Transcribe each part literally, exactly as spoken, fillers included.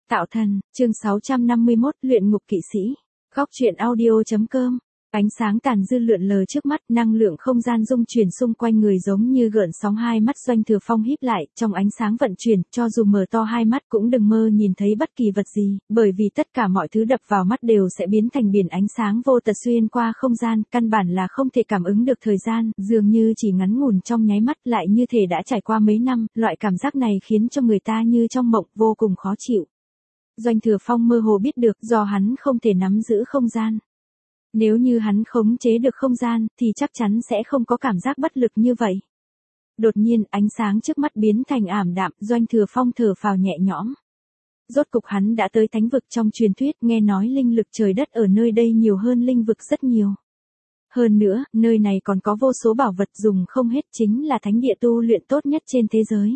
Tạo thần, chương sáu trăm năm mươi mốt, luyện ngục kỵ sĩ. Góc truyện audio.com. Ánh sáng tàn dư lượn lờ trước mắt, năng lượng không gian dung chuyển xung quanh người giống như gợn sóng. Hai mắt Doanh Thừa Phong híp lại, trong ánh sáng vận chuyển, cho dù mở to hai mắt cũng đừng mơ nhìn thấy bất kỳ vật gì, bởi vì tất cả mọi thứ đập vào mắt đều sẽ biến thành biển ánh sáng vô tật xuyên qua không gian, căn bản là không thể cảm ứng được thời gian, dường như chỉ ngắn ngủn trong nháy mắt, lại như thể đã trải qua mấy năm, loại cảm giác này khiến cho người ta như trong mộng, vô cùng khó chịu. Doanh Thừa Phong mơ hồ biết được, do hắn không thể nắm giữ không gian. Nếu như hắn khống chế được không gian, thì chắc chắn sẽ không có cảm giác bất lực như vậy. Đột nhiên, ánh sáng trước mắt biến thành ảm đạm, Doanh Thừa Phong thở phào nhẹ nhõm. Rốt cục hắn đã tới thánh vực trong truyền thuyết, nghe nói linh lực trời đất ở nơi đây nhiều hơn linh vực rất nhiều. Hơn nữa, nơi này còn có vô số bảo vật dùng không hết, chính là thánh địa tu luyện tốt nhất trên thế giới.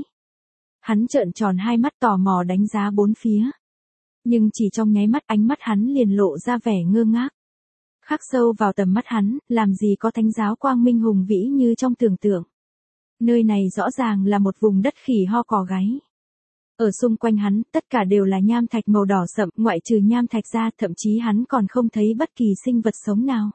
Hắn trợn tròn hai mắt tò mò đánh giá bốn phía. Nhưng chỉ trong nháy mắt ánh mắt hắn liền lộ ra vẻ ngơ ngác. Khắc sâu vào tầm mắt hắn, làm gì có thánh giáo quang minh hùng vĩ như trong tưởng tượng. Nơi này rõ ràng là một vùng đất khỉ ho cò gáy. Ở xung quanh hắn, tất cả đều là nham thạch màu đỏ sậm, ngoại trừ nham thạch ra, thậm chí hắn còn không thấy bất kỳ sinh vật sống nào.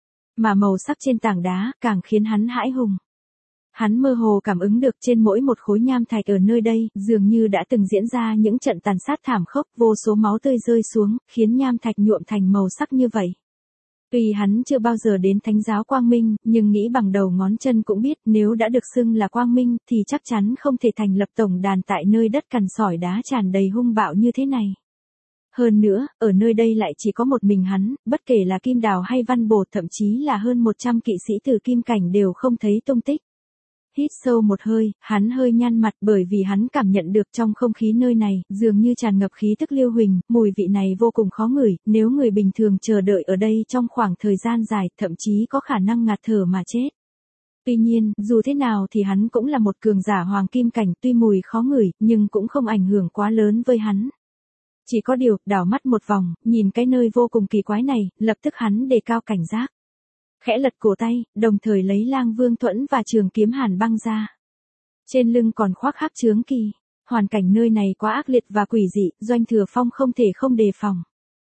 Mà màu sắc trên tảng đá, càng khiến hắn hãi hùng. Hắn mơ hồ cảm ứng được trên mỗi một khối nham thạch ở nơi đây, dường như đã từng diễn ra những trận tàn sát thảm khốc, vô số máu tươi rơi xuống, khiến nham thạch nhuộm thành màu sắc như vậy. Tuy hắn chưa bao giờ đến thánh giáo quang minh, nhưng nghĩ bằng đầu ngón chân cũng biết nếu đã được xưng là quang minh, thì chắc chắn không thể thành lập tổng đàn tại nơi đất cằn sỏi đá tràn đầy hung bạo như thế này. Hơn nữa, ở nơi đây lại chỉ có một mình hắn, bất kể là Kim Đào hay Văn Bột, thậm chí là hơn một trăm kỵ sĩ từ Kim Cảnh đều không thấy tung tích. Hít sâu một hơi, hắn hơi nhăn mặt bởi vì hắn cảm nhận được trong không khí nơi này, dường như tràn ngập khí tức lưu huỳnh, mùi vị này vô cùng khó ngửi, nếu người bình thường chờ đợi ở đây trong khoảng thời gian dài, thậm chí có khả năng ngạt thở mà chết. Tuy nhiên, dù thế nào thì hắn cũng là một cường giả hoàng kim cảnh, tuy mùi khó ngửi, nhưng cũng không ảnh hưởng quá lớn với hắn. Chỉ có điều, đảo mắt một vòng, nhìn cái nơi vô cùng kỳ quái này, lập tức hắn đề cao cảnh giác. Khẽ lật cổ tay, đồng thời lấy Lang Vương Thuẫn và trường kiếm Hàn Băng ra. Trên lưng còn khoác hắc chướng kỳ. Hoàn cảnh nơi này quá ác liệt và quỷ dị, Doanh Thừa Phong không thể không đề phòng.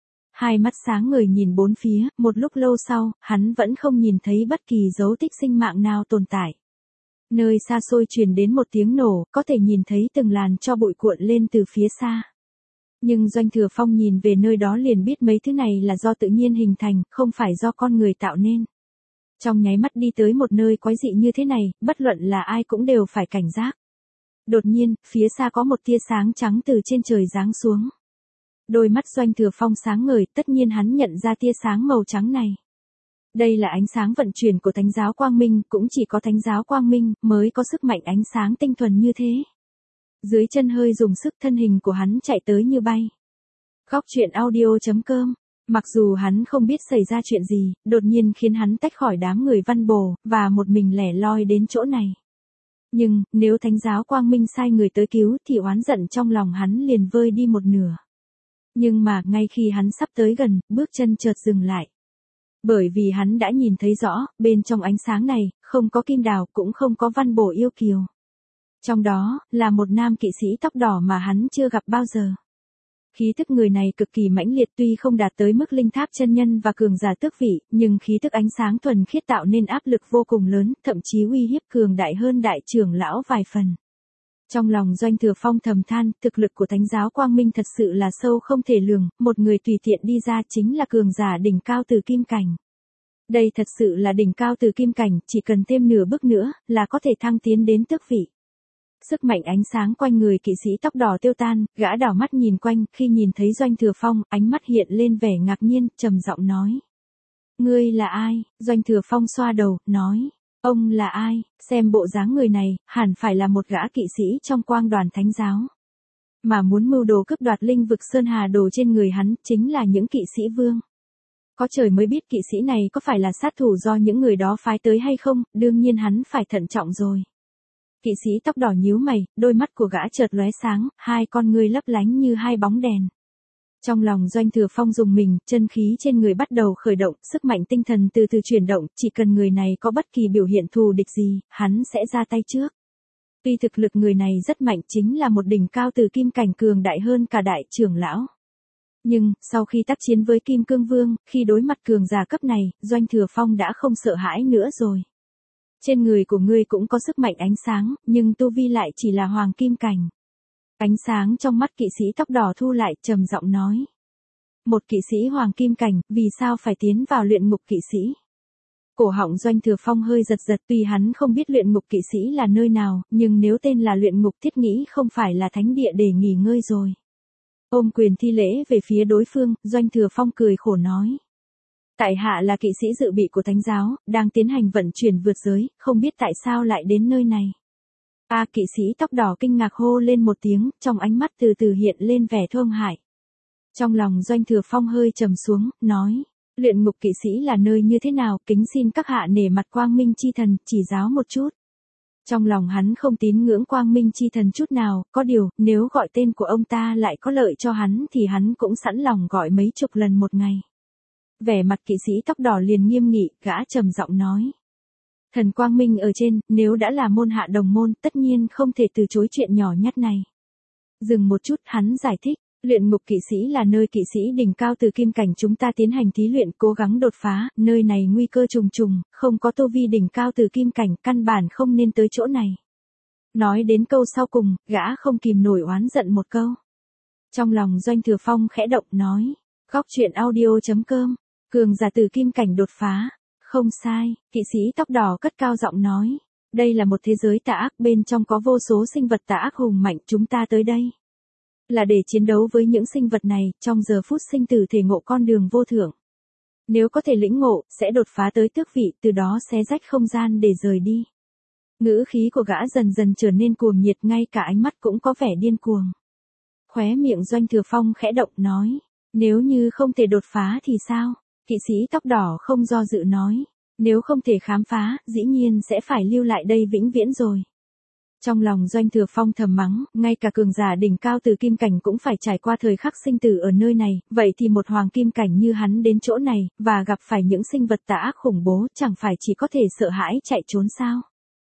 Hai mắt sáng ngời nhìn bốn phía, một lúc lâu sau, hắn vẫn không nhìn thấy bất kỳ dấu tích sinh mạng nào tồn tại. Nơi xa xôi truyền đến một tiếng nổ, có thể nhìn thấy từng làn tro bụi cuộn lên từ phía xa. Nhưng Doanh Thừa Phong nhìn về nơi đó liền biết mấy thứ này là do tự nhiên hình thành, không phải do con người tạo nên. Trong nháy mắt đi tới một nơi quái dị như thế này, bất luận là ai cũng đều phải cảnh giác. Đột nhiên, phía xa có một tia sáng trắng từ trên trời giáng xuống. Đôi mắt Doanh Thừa Phong sáng ngời, tất nhiên hắn nhận ra tia sáng màu trắng này. Đây là ánh sáng vận chuyển của thánh giáo quang minh, cũng chỉ có thánh giáo quang minh mới có sức mạnh ánh sáng tinh thuần như thế. Dưới chân hơi dùng sức, thân hình của hắn chạy tới như bay. Góc truyện audio.com. Mặc dù hắn không biết xảy ra chuyện gì, đột nhiên khiến hắn tách khỏi đám người Văn Bồ, và một mình lẻ loi đến chỗ này. Nhưng, nếu thánh giáo quang minh sai người tới cứu thì oán giận trong lòng hắn liền vơi đi một nửa. Nhưng mà, ngay khi hắn sắp tới gần, bước chân chợt dừng lại. Bởi vì hắn đã nhìn thấy rõ, bên trong ánh sáng này, không có Kim Đào, cũng không có Văn Bồ yêu kiều. Trong đó, là một nam kỵ sĩ tóc đỏ mà hắn chưa gặp bao giờ. Khí tức người này cực kỳ mãnh liệt, tuy không đạt tới mức linh tháp chân nhân và cường giả tước vị, nhưng khí tức ánh sáng thuần khiết tạo nên áp lực vô cùng lớn, thậm chí uy hiếp cường đại hơn đại trưởng lão vài phần. Trong lòng Doanh Thừa Phong thầm than, thực lực của thánh giáo quang minh thật sự là sâu không thể lường, một người tùy tiện đi ra chính là cường giả đỉnh cao từ Kim Cảnh. Đây thật sự là đỉnh cao từ Kim Cảnh, chỉ cần thêm nửa bước nữa, là có thể thăng tiến đến tước vị. Sức mạnh ánh sáng quanh người kỵ sĩ tóc đỏ tiêu tan, gã đảo mắt nhìn quanh, khi nhìn thấy Doanh Thừa Phong, ánh mắt hiện lên vẻ ngạc nhiên, trầm giọng nói. Ngươi là ai? Doanh Thừa Phong xoa đầu, nói. Ông là ai? Xem bộ dáng người này, hẳn phải là một gã kỵ sĩ trong quang đoàn thánh giáo. Mà muốn mưu đồ cướp đoạt linh vực Sơn Hà đồ trên người hắn, chính là những kỵ sĩ vương. Có trời mới biết kỵ sĩ này có phải là sát thủ do những người đó phái tới hay không, đương nhiên hắn phải thận trọng rồi. Kỵ sĩ tóc đỏ nhíu mày, đôi mắt của gã chợt lóe sáng, hai con ngươi lấp lánh như hai bóng đèn. Trong lòng Doanh Thừa Phong rùng mình, chân khí trên người bắt đầu khởi động, sức mạnh tinh thần từ từ chuyển động, chỉ cần người này có bất kỳ biểu hiện thù địch gì, hắn sẽ ra tay trước. Tuy thực lực người này rất mạnh, chính là một đỉnh cao từ kim cảnh cường đại hơn cả đại trưởng lão. Nhưng, sau khi tác chiến với Kim Cương Vương, khi đối mặt cường giả cấp này, Doanh Thừa Phong đã không sợ hãi nữa rồi. Trên người của ngươi cũng có sức mạnh ánh sáng, nhưng tu vi lại chỉ là hoàng kim cảnh. Ánh sáng trong mắt kỵ sĩ tóc đỏ thu lại, trầm giọng nói. Một kỵ sĩ hoàng kim cảnh, vì sao phải tiến vào luyện ngục kỵ sĩ? Cổ họng Doanh Thừa Phong hơi giật giật, tuy hắn không biết luyện ngục kỵ sĩ là nơi nào, nhưng nếu tên là luyện ngục thiết nghĩ không phải là thánh địa để nghỉ ngơi rồi. Ôm quyền thi lễ về phía đối phương, Doanh Thừa Phong cười khổ nói. Tại hạ là kỵ sĩ dự bị của thánh giáo, đang tiến hành vận chuyển vượt giới, không biết tại sao lại đến nơi này. A à, kỵ sĩ tóc đỏ kinh ngạc hô lên một tiếng, trong ánh mắt từ từ hiện lên vẻ thương hại. Trong lòng Doanh Thừa Phong hơi trầm xuống, nói. Luyện ngục kỵ sĩ là nơi như thế nào, kính xin các hạ nể mặt Quang Minh chi thần, chỉ giáo một chút. Trong lòng hắn không tín ngưỡng Quang Minh chi thần chút nào, có điều, nếu gọi tên của ông ta lại có lợi cho hắn thì hắn cũng sẵn lòng gọi mấy chục lần một ngày. Vẻ mặt kỵ sĩ tóc đỏ liền nghiêm nghị, gã trầm giọng nói. Thần Quang Minh ở trên, nếu đã là môn hạ đồng môn, tất nhiên không thể từ chối chuyện nhỏ nhặt này. Dừng một chút, hắn giải thích. Luyện ngục kỵ sĩ là nơi kỵ sĩ đỉnh cao từ kim cảnh chúng ta tiến hành thí luyện, cố gắng đột phá, nơi này nguy cơ trùng trùng, không có tu vi đỉnh cao từ kim cảnh, căn bản không nên tới chỗ này. Nói đến câu sau cùng, gã không kìm nổi oán giận một câu. Trong lòng Doanh Thừa Phong khẽ động nói, góc truyện audio chấm com, cường giả từ kim cảnh đột phá, không sai, kỵ sĩ tóc đỏ cất cao giọng nói, đây là một thế giới tà ác, bên trong có vô số sinh vật tà ác hùng mạnh, chúng ta tới đây là để chiến đấu với những sinh vật này, trong giờ phút sinh tử thể ngộ con đường vô thượng. Nếu có thể lĩnh ngộ, sẽ đột phá tới tước vị, từ đó xé rách không gian để rời đi. Ngữ khí của gã dần dần trở nên cuồng nhiệt, ngay cả ánh mắt cũng có vẻ điên cuồng. Khóe miệng Doanh Thừa Phong khẽ động nói, nếu như không thể đột phá thì sao? Kỵ sĩ tóc đỏ không do dự nói, nếu không thể khám phá, dĩ nhiên sẽ phải lưu lại đây vĩnh viễn rồi. Trong lòng Doanh Thừa Phong thầm mắng, ngay cả cường giả đỉnh cao từ kim cảnh cũng phải trải qua thời khắc sinh tử ở nơi này, vậy thì một hoàng kim cảnh như hắn đến chỗ này, và gặp phải những sinh vật tà ác khủng bố, chẳng phải chỉ có thể sợ hãi chạy trốn sao?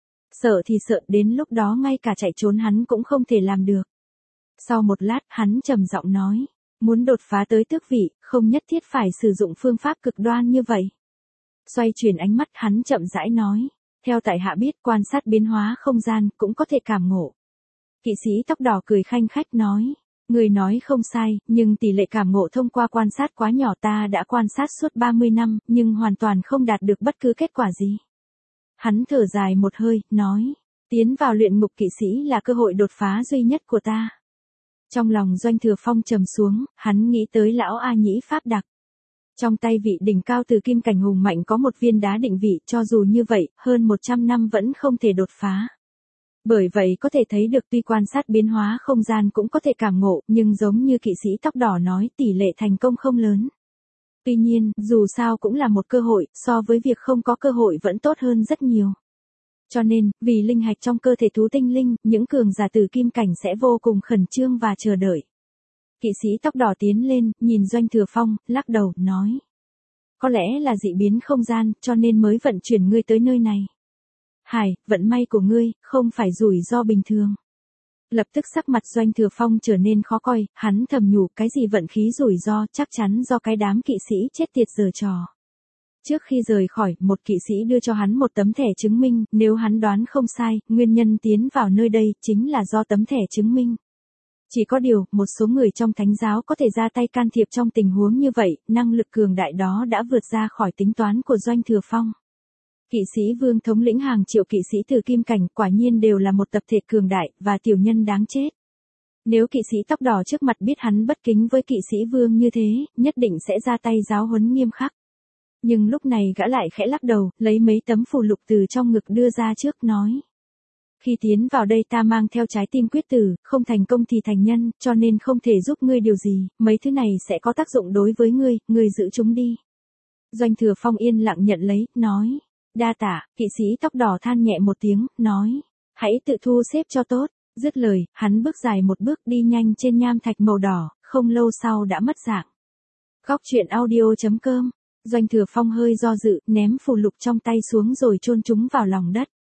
Sợ thì sợ, đến lúc đó ngay cả chạy trốn hắn cũng không thể làm được. Sau một lát, hắn trầm giọng nói, muốn đột phá tới tước vị, không nhất thiết phải sử dụng phương pháp cực đoan như vậy. Xoay chuyển ánh mắt, hắn chậm rãi nói. Theo tại hạ biết, quan sát biến hóa không gian, cũng có thể cảm ngộ. Kỵ sĩ tóc đỏ cười khanh khách nói. Người nói không sai, nhưng tỷ lệ cảm ngộ thông qua quan sát quá nhỏ, ta đã quan sát suốt ba mươi năm, nhưng hoàn toàn không đạt được bất cứ kết quả gì. Hắn thở dài một hơi, nói. Tiến vào luyện ngục kỵ sĩ là cơ hội đột phá duy nhất của ta. Trong lòng Doanh Thừa Phong trầm xuống, hắn nghĩ tới lão A Nhĩ Pháp Đặc. Trong tay vị đỉnh cao từ kim cảnh hùng mạnh có một viên đá định vị, cho dù như vậy, hơn một trăm năm vẫn không thể đột phá. Bởi vậy có thể thấy được tuy quan sát biến hóa không gian cũng có thể cảm ngộ, nhưng giống như kỵ sĩ tóc đỏ nói, tỷ lệ thành công không lớn. Tuy nhiên, dù sao cũng là một cơ hội, so với việc không có cơ hội vẫn tốt hơn rất nhiều. Cho nên, vì linh hạch trong cơ thể thú tinh linh, những cường giả từ kim cảnh sẽ vô cùng khẩn trương và chờ đợi. Kỵ sĩ tóc đỏ tiến lên, nhìn Doanh Thừa Phong, lắc đầu, nói. Có lẽ là dị biến không gian, cho nên mới vận chuyển ngươi tới nơi này. Hải, vận may của ngươi, không phải rủi ro bình thường. Lập tức sắc mặt Doanh Thừa Phong trở nên khó coi, hắn thầm nhủ, cái gì vận khí rủi ro, chắc chắn do cái đám kỵ sĩ chết tiệt giở trò. Trước khi rời khỏi, một kỵ sĩ đưa cho hắn một tấm thẻ chứng minh, nếu hắn đoán không sai, nguyên nhân tiến vào nơi đây, chính là do tấm thẻ chứng minh. Chỉ có điều, một số người trong thánh giáo có thể ra tay can thiệp trong tình huống như vậy, năng lực cường đại đó đã vượt ra khỏi tính toán của Doanh Thừa Phong. Kỵ sĩ Vương thống lĩnh hàng triệu kỵ sĩ từ kim cảnh, quả nhiên đều là một tập thể cường đại, và tiểu nhân đáng chết. Nếu kỵ sĩ tóc đỏ trước mặt biết hắn bất kính với kỵ sĩ Vương như thế, nhất định sẽ ra tay giáo huấn nghiêm khắc. Nhưng lúc này gã lại khẽ lắc đầu, lấy mấy tấm phù lục từ trong ngực đưa ra trước, nói. Khi tiến vào đây ta mang theo trái tim quyết tử, không thành công thì thành nhân, cho nên không thể giúp ngươi điều gì, mấy thứ này sẽ có tác dụng đối với ngươi, ngươi giữ chúng đi. Doanh Thừa Phong yên lặng nhận lấy, nói. Đa tạ, kỵ sĩ tóc đỏ than nhẹ một tiếng, nói. Hãy tự thu xếp cho tốt. Dứt lời, hắn bước dài một bước đi nhanh trên nham thạch màu đỏ, không lâu sau đã mất dạng. Góc truyện audio chấm com. Doanh Thừa Phong hơi do dự, ném phù lục trong tay xuống rồi chôn chúng vào lòng đất.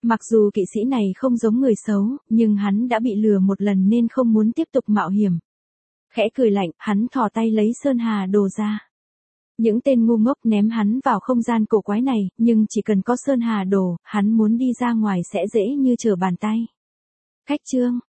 Mặc dù kỵ sĩ này không giống người xấu, nhưng hắn đã bị lừa một lần nên không muốn tiếp tục mạo hiểm. Khẽ cười lạnh, hắn thò tay lấy Sơn Hà Đồ ra. Những tên ngu ngốc ném hắn vào không gian cổ quái này, nhưng chỉ cần có Sơn Hà Đồ, hắn muốn đi ra ngoài sẽ dễ như trở bàn tay. Khách trương.